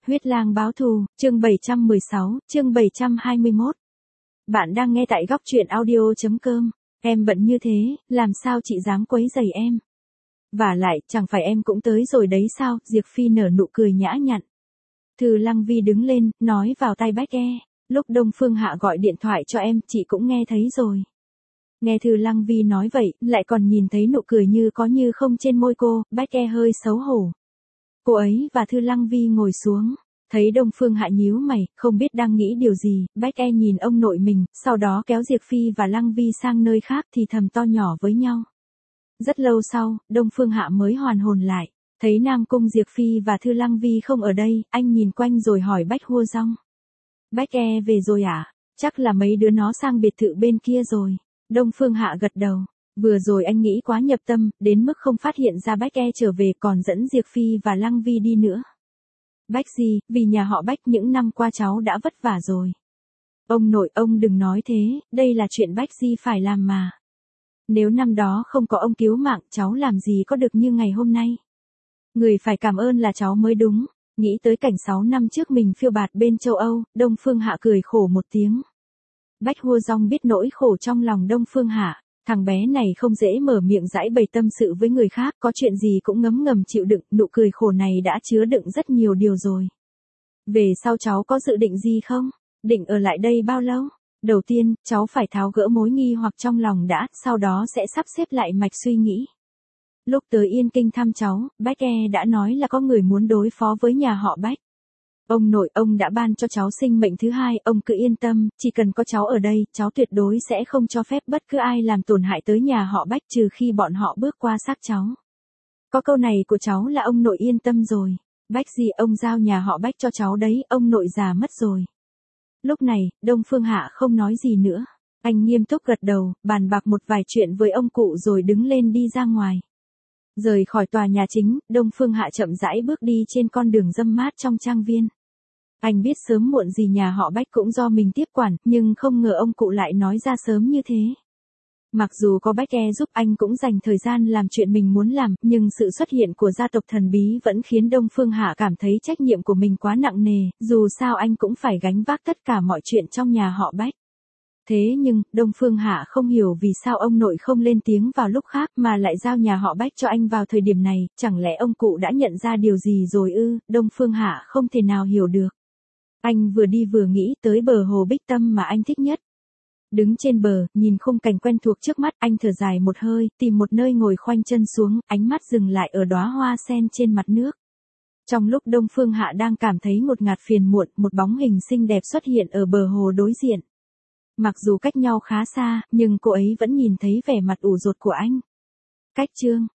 Huyết lang báo thù, chương 716, chương 721. Bạn đang nghe tại góc truyện audio.com. Em bận như thế, làm sao chị dám quấy rầy em? Vả lại, chẳng phải em cũng tới rồi đấy sao? Diệp Phi nở nụ cười nhã nhặn. Thư Lăng Vi đứng lên, nói vào tai Bách E. Lúc Đông Phương Hạ gọi điện thoại cho em, chị cũng nghe thấy rồi. Nghe Thư Lăng Vi nói vậy, lại còn nhìn thấy nụ cười như có như không trên môi cô, Bách E hơi xấu hổ. Cô ấy và Thư Lăng Vi ngồi xuống, thấy Đông Phương Hạ nhíu mày, không biết đang nghĩ điều gì, Bách E nhìn ông nội mình, sau đó kéo Diệp Phi và Lăng Vi sang nơi khác thì thầm to nhỏ với nhau. Rất lâu sau, Đông Phương Hạ mới hoàn hồn lại, thấy Nam Cung Diệp Phi và Thư Lăng Vi không ở đây, anh nhìn quanh rồi hỏi Bách Hua Dong. Bách E về rồi à? Chắc là mấy đứa nó sang biệt thự bên kia rồi. Đông Phương Hạ gật đầu. Vừa rồi anh nghĩ quá nhập tâm, đến mức không phát hiện ra Bách E trở về còn dẫn Diệp Phi và Lăng Vi đi nữa. Bách gì, vì nhà họ Bách những năm qua cháu đã vất vả rồi. Ông nội ông đừng nói thế, đây là chuyện Bách Di phải làm mà. Nếu năm đó không có ông cứu mạng cháu làm gì có được như ngày hôm nay. Người phải cảm ơn là cháu mới đúng. Nghĩ tới cảnh 6 năm trước mình phiêu bạt bên châu Âu, Đông Phương Hạ cười khổ một tiếng. Bách Hua Dong biết nỗi khổ trong lòng Đông Phương Hạ. Thằng bé này không dễ mở miệng giãi bày tâm sự với người khác, có chuyện gì cũng ngấm ngầm chịu đựng, nụ cười khổ này đã chứa đựng rất nhiều điều rồi. Về sau cháu có dự định gì không? Định ở lại đây bao lâu? Đầu tiên, cháu phải tháo gỡ mối nghi hoặc trong lòng đã, sau đó sẽ sắp xếp lại mạch suy nghĩ. Lúc tới Yên Kinh thăm cháu, Bách E đã nói là có người muốn đối phó với nhà họ Bách. Ông nội ông đã ban cho cháu sinh mệnh thứ hai, ông cứ yên tâm, chỉ cần có cháu ở đây, cháu tuyệt đối sẽ không cho phép bất cứ ai làm tổn hại tới nhà họ Bách trừ khi bọn họ bước qua xác cháu. Có câu này của cháu là ông nội yên tâm rồi. Bách gì ông giao nhà họ Bách cho cháu đấy, ông nội già mất rồi. Lúc này, Đông Phương Hạ không nói gì nữa. Anh nghiêm túc gật đầu, bàn bạc một vài chuyện với ông cụ rồi đứng lên đi ra ngoài. Rời khỏi tòa nhà chính, Đông Phương Hạ chậm rãi bước đi trên con đường râm mát trong trang viên. Anh biết sớm muộn gì nhà họ Bách cũng do mình tiếp quản, nhưng không ngờ ông cụ lại nói ra sớm như thế. Mặc dù có Bách E giúp anh cũng dành thời gian làm chuyện mình muốn làm, nhưng sự xuất hiện của gia tộc thần bí vẫn khiến Đông Phương Hạ cảm thấy trách nhiệm của mình quá nặng nề, dù sao anh cũng phải gánh vác tất cả mọi chuyện trong nhà họ Bách. Thế nhưng, Đông Phương Hạ không hiểu vì sao ông nội không lên tiếng vào lúc khác mà lại giao nhà họ Bách cho anh vào thời điểm này, chẳng lẽ ông cụ đã nhận ra điều gì rồi ư? Đông Phương Hạ không thể nào hiểu được. Anh vừa đi vừa nghĩ tới bờ hồ Bích Tâm mà anh thích nhất. Đứng trên bờ, nhìn khung cảnh quen thuộc trước mắt, anh thở dài một hơi, tìm một nơi ngồi khoanh chân xuống, ánh mắt dừng lại ở đóa hoa sen trên mặt nước. Trong lúc Đông Phương Hạ đang cảm thấy ngột ngạt phiền muộn, một bóng hình xinh đẹp xuất hiện ở bờ hồ đối diện. Mặc dù cách nhau khá xa, nhưng cô ấy vẫn nhìn thấy vẻ mặt ủ rột của anh. Cách chương